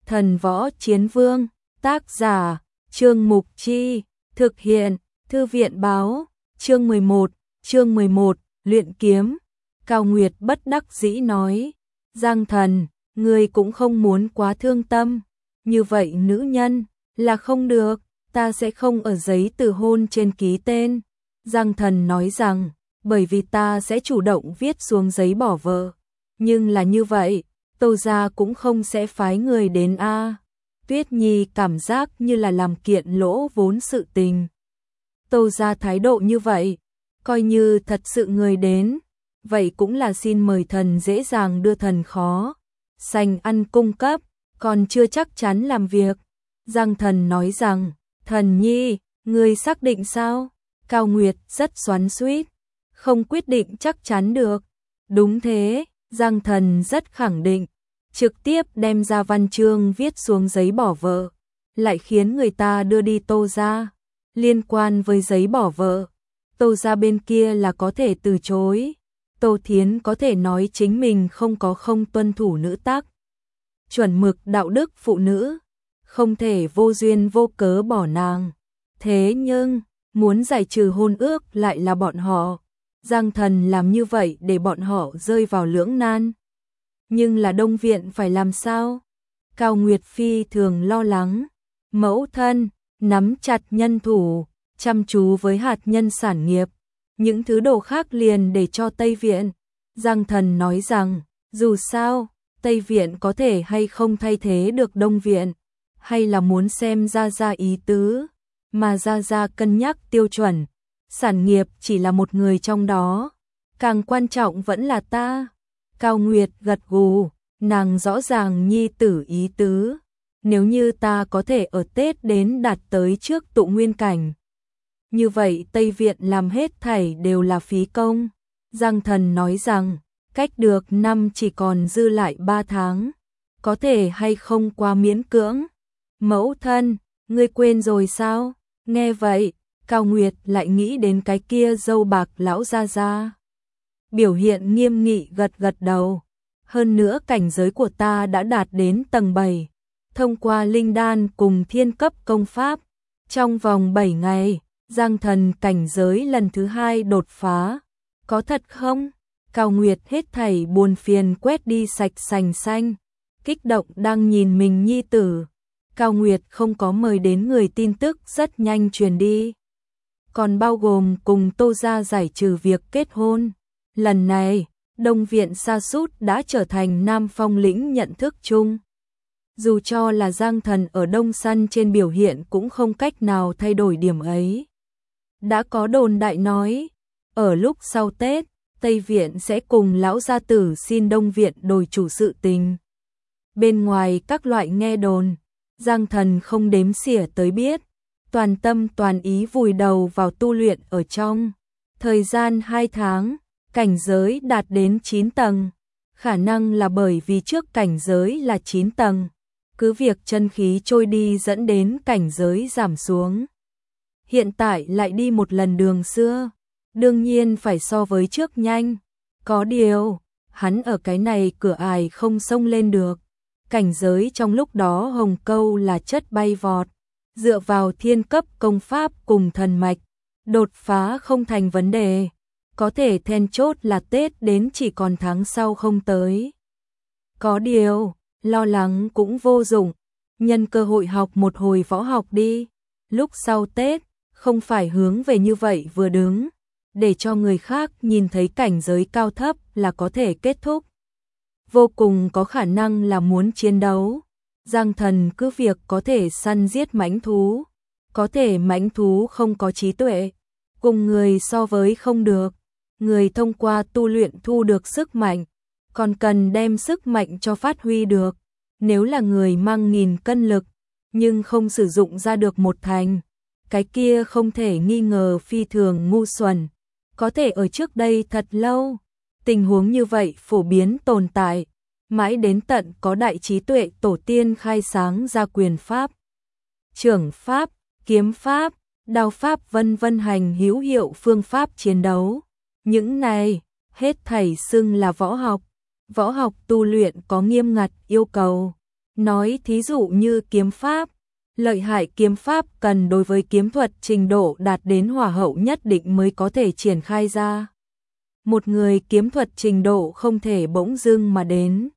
Thần Võ Chiến Vương, tác giả, Trương Mục Chi, thực hiện, Thư viện báo, chương 11, luyện kiếm. Cao Nguyệt bất đắc dĩ nói, Giang Thần, ngươi cũng không muốn quá thương tâm, như vậy nữ nhân, là không được, ta sẽ không ở giấy từ hôn trên ký tên. Giang Thần nói rằng, bởi vì ta sẽ chủ động viết xuống giấy bỏ vợ, nhưng là như vậy, Tô gia cũng không sẽ phái người đến a. Tuyết Nhi cảm giác như là làm kiện lỗ vốn sự tình. Tô gia thái độ như vậy, coi như thật sự người đến, vậy cũng là xin mời thần dễ dàng đưa thần khó. Sành ăn cung cấp, còn chưa chắc chắn làm việc. Giang Thần nói rằng, Thần Nhi, ngươi xác định sao? Cao Nguyệt rất xoắn xuýt, không quyết định chắc chắn được. Đúng thế, Giang Thần rất khẳng định, trực tiếp đem ra văn chương viết xuống giấy bỏ vợ, lại khiến người ta đưa đi Tô gia. Liên quan với giấy bỏ vợ, Tô gia bên kia là có thể từ chối. Tô Thiến có thể nói chính mình không tuân thủ nữ tắc chuẩn mực đạo đức phụ nữ, không thể vô duyên vô cớ bỏ nàng. Thế nhưng, muốn giải trừ hôn ước lại là bọn họ. Giang Thần làm như vậy để bọn họ rơi vào lưỡng nan. Nhưng là Đông Viện phải làm sao? Cao Nguyệt Phi thường lo lắng. Mẫu thân, nắm chặt nhân thủ, chăm chú với hạt nhân sản nghiệp. Những thứ đồ khác liền để cho Tây Viện. Giang Thần nói rằng, dù sao, Tây Viện có thể hay không thay thế được Đông Viện, hay là muốn xem Gia Gia ý tứ, mà Gia Gia cân nhắc tiêu chuẩn. Sản nghiệp chỉ là một người trong đó, càng quan trọng vẫn là ta. Cao Nguyệt gật gù, nàng rõ ràng nhi tử ý tứ. Nếu như ta có thể ở Tết đến đạt tới trước tụ nguyên cảnh, như vậy Tây Viện làm hết thảy đều là phí công. Giang Thần nói rằng, cách được năm chỉ còn dư lại 3 tháng, có thể hay không quá miễn cưỡng. Mẫu thân, ngươi quên rồi sao? Nghe vậy, Cao Nguyệt lại nghĩ đến cái kia dâu bạc lão Gia Gia. Biểu hiện nghiêm nghị gật đầu. Hơn nữa cảnh giới của ta đã đạt đến tầng 7, thông qua linh đan cùng thiên cấp công pháp. Trong vòng 7 ngày, Giang Thần cảnh giới lần thứ 2 đột phá. Có thật không? Cao Nguyệt hết thảy buồn phiền quét đi sạch sành xanh, kích động đang nhìn mình nhi tử. Cao Nguyệt không có mời đến người tin tức rất nhanh truyền đi, còn bao gồm cùng Tô gia giải trừ việc kết hôn. Lần này, Đông Viện sa sút đã trở thành Nam Phong lĩnh nhận thức chung. Dù cho là Giang Thần ở Đông Săn trên biểu hiện cũng không cách nào thay đổi điểm ấy. Đã có đồn đại nói, ở lúc sau Tết, Tây Viện sẽ cùng lão gia tử xin Đông Viện đổi chủ sự tình. Bên ngoài các loại nghe đồn, Giang Thần không đếm xỉa tới biết, toàn tâm toàn ý vùi đầu vào tu luyện ở trong. Thời gian 2 tháng, cảnh giới đạt đến 9 tầng, khả năng là bởi vì trước cảnh giới là 9 tầng, cứ việc chân khí trôi đi dẫn đến cảnh giới giảm xuống. Hiện tại lại đi một lần đường xưa, đương nhiên phải so với trước nhanh. Có điều, hắn ở cái này cửa ải không xông lên được. Cảnh giới trong lúc đó hồng câu là chất bay vọt, dựa vào thiên cấp công pháp cùng thần mạch, đột phá không thành vấn đề. Có thể then chốt là Tết đến chỉ còn tháng sau không tới. Có điều, lo lắng cũng vô dụng, nhân cơ hội học một hồi võ học đi. Lúc sau Tết, không phải hướng về như vậy vừa đứng, để cho người khác nhìn thấy cảnh giới cao thấp là có thể kết thúc. Vô cùng có khả năng là muốn chiến đấu. Giang Thần cứ việc có thể săn giết mãnh thú, có thể mãnh thú không có trí tuệ, cùng người so với không được. Người thông qua tu luyện thu được sức mạnh, còn cần đem sức mạnh cho phát huy được. Nếu là người mang 1000 cân lực, nhưng không sử dụng ra được 1 thành, cái kia không thể nghi ngờ phi thường ngu xuẩn. Có thể ở trước đây thật lâu, tình huống như vậy phổ biến tồn tại, mãi đến tận có đại trí tuệ tổ tiên khai sáng ra quyền pháp, trưởng pháp, kiếm pháp, đao pháp vân vân hành hữu hiệu phương pháp chiến đấu. Những này, hết thảy xưng là võ học. Võ học tu luyện có nghiêm ngặt yêu cầu, Nói thí dụ như kiếm pháp, lợi hại kiếm pháp cần đối với kiếm thuật trình độ đạt đến hỏa hậu nhất định mới có thể triển khai ra. Một người kiếm thuật trình độ không thể bỗng dưng mà đến.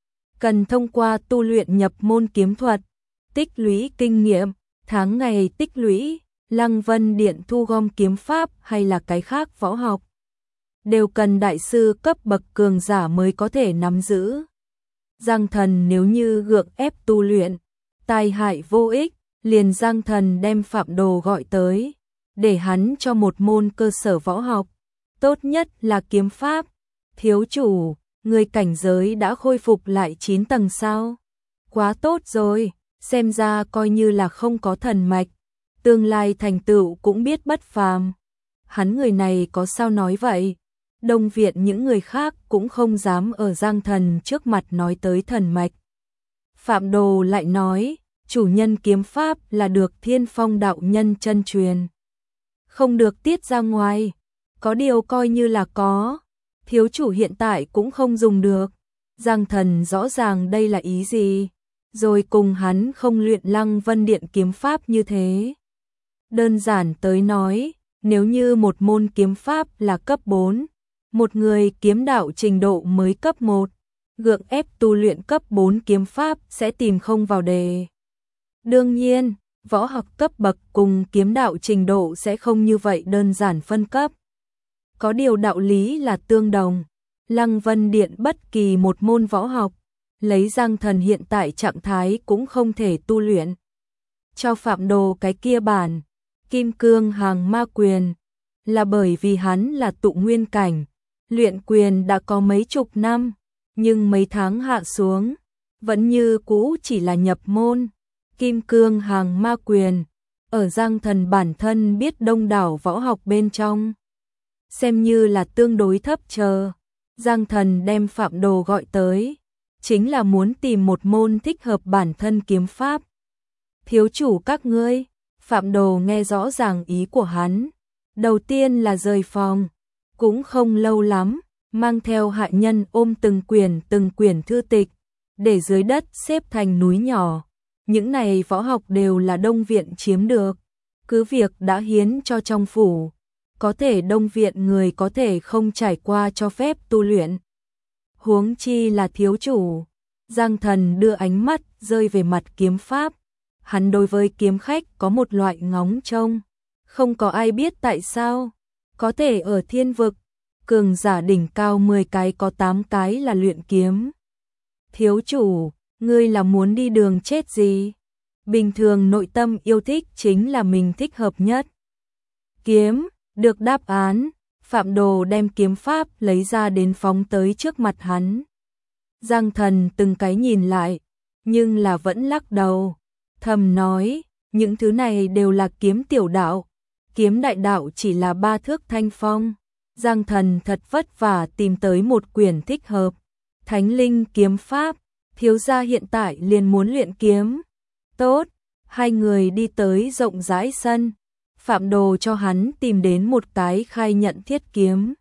Cần thông qua tu luyện nhập môn kiếm thuật, tích lũy kinh nghiệm, tháng ngày tích lũy, Lăng Vân Điện thu gom kiếm pháp hay là cái khác võ học, đều cần đại sư cấp bậc cường giả mới có thể nắm giữ. Giang Thần nếu như gượng ép tu luyện, tai hại vô ích, liền Giang Thần đem Phạm Đồ gọi tới, để hắn cho một môn cơ sở võ học, tốt nhất là kiếm pháp. Thiếu chủ, người cảnh giới đã khôi phục lại 9 tầng sao? Quá tốt rồi, xem ra coi như là không có thần mạch, tương lai thành tựu cũng biết bất phàm. Hắn người này có sao nói vậy? Đông viện những người khác cũng không dám ở Giang Thần trước mặt nói tới thần mạch. Phạm Đồ lại nói, chủ nhân kiếm pháp là được Thiên Phong đạo nhân chân truyền, không được tiết ra ngoài, có điều coi như là có, thiếu chủ hiện tại cũng không dùng được. Giang Thần rõ ràng đây là ý gì, rồi cùng hắn không luyện Lăng Vân Điện kiếm pháp như thế. Đơn giản tới nói, nếu như một môn kiếm pháp là cấp 4, một người kiếm đạo trình độ mới cấp 1, gượng ép tu luyện cấp 4 kiếm pháp sẽ tìm không vào đề. Đương nhiên, võ học cấp bậc cùng kiếm đạo trình độ sẽ không như vậy đơn giản phân cấp. Có điều đạo lý là tương đồng. Lăng Vân Điện bất kỳ một môn võ học, lấy Giang Thần hiện tại trạng thái cũng không thể tu luyện. Cho Phạm Đồ cái kia bản Kim Cương Hàng Ma Quyền là bởi vì hắn là tụ nguyên cảnh, luyện quyền đã có mấy chục năm, nhưng mấy tháng hạ xuống, vẫn như cũ chỉ là nhập môn. Kim Cương Hàng Ma Quyền, ở Giang Thần bản thân biết đông đảo võ học bên trong, xem như là tương đối thấp chờ. Giang Thần đem Phạm Đồ gọi tới, chính là muốn tìm một môn thích hợp bản thân kiếm pháp. Thiếu chủ các ngươi, Phạm Đồ nghe rõ ràng ý của hắn, đầu tiên là rời phòng, cũng không lâu lắm, mang theo hạ nhân ôm từng quyển thư tịch, để dưới đất xếp thành núi nhỏ. Những này võ học đều là Đông viện chiếm được, cứ việc đã hiến cho trong phủ, có thể Đông viện người có thể không trải qua cho phép tu luyện. Huống chi là thiếu chủ. Giang Thần đưa ánh mắt rơi về mặt kiếm pháp, hắn đối với kiếm khách có một loại ngóng trông, không có ai biết tại sao, có thể ở thiên vực, cường giả đỉnh cao 10 cái có 8 cái là luyện kiếm. Thiếu chủ, ngươi là muốn đi đường chết gì? Bình thường nội tâm yêu thích chính là mình thích hợp nhất. Kiếm, được đáp án, Phạm Đồ đem kiếm pháp lấy ra đến phóng tới trước mặt hắn. Giang Thần từng cái nhìn lại, nhưng là vẫn lắc đầu, thầm nói, những thứ này đều là kiếm tiểu đạo, kiếm đại đạo chỉ là 3 thước thanh phong. Giang Thần thật vất vả tìm tới một quyển thích hợp, Thánh Linh kiếm pháp, thiếu gia hiện tại liền muốn luyện kiếm. Tốt, hai người đi tới rộng rãi sân, Phạm Đồ cho hắn tìm đến một cái khai nhận thiết kiếm.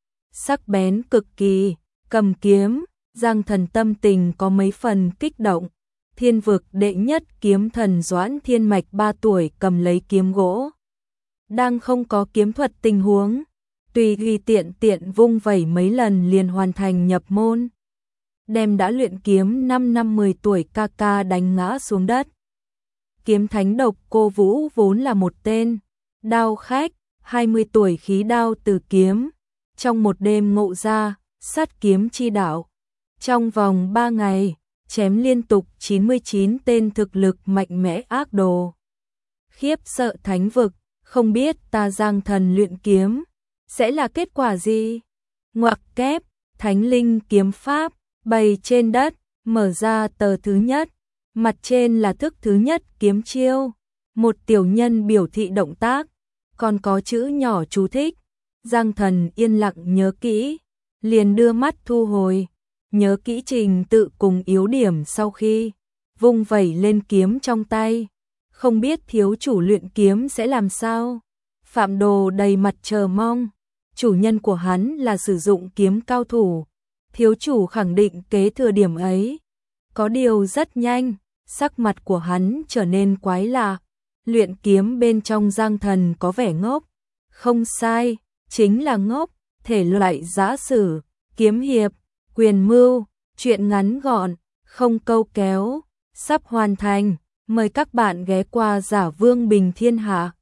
Sắc bén cực kỳ, cầm kiếm, Giang Thần tâm tình có mấy phần kích động. Thiên vực đệ nhất kiếm thần Doãn Thiên Mạch 3 tuổi cầm lấy kiếm gỗ, đang không có kiếm thuật tình huống, tùy tiện vung vẩy mấy lần liền hoàn thành nhập môn, đem đã luyện kiếm 5 năm 10 tuổi ca ca đánh ngã xuống đất. Kiếm thánh Độc Cô Vũ vốn là một tên đao khách, 20 tuổi khí đao từ kiếm, trong một đêm ngộ ra sát kiếm chi đạo, trong vòng 3 ngày chém liên tục 99 tên thực lực mạnh mẽ ác đồ. Khiếp sợ thánh vực, không biết ta Giang Thần luyện kiếm sẽ là kết quả gì? Ngoặc kép, Thánh Linh kiếm pháp, bày trên đất, mở ra tờ thứ nhất, mặt trên là thức thứ nhất kiếm chiêu, một tiểu nhân biểu thị động tác, còn có chữ nhỏ chú thích. Giang Thần yên lặng nhớ kỹ, liền đưa mắt thu hồi, nhớ kỹ trình tự cùng yếu điểm sau khi vung vẩy lên kiếm trong tay. Không biết thiếu chủ luyện kiếm sẽ làm sao? Phạm Đồ đầy mặt chờ mong, chủ nhân của hắn là sử dụng kiếm cao thủ, thiếu chủ khẳng định kế thừa điểm ấy. Có điều rất nhanh, sắc mặt của hắn trở nên quái lạ. Luyện kiếm bên trong Giang Thần có vẻ ngốc. Không sai, chính là ngốc, thể loại giã sử, kiếm hiệp, quyền mưu, truyện ngắn gọn, không câu kéo, sắp hoàn thành. Mời các bạn ghé qua Giả Vương Bình Thiên Hạ.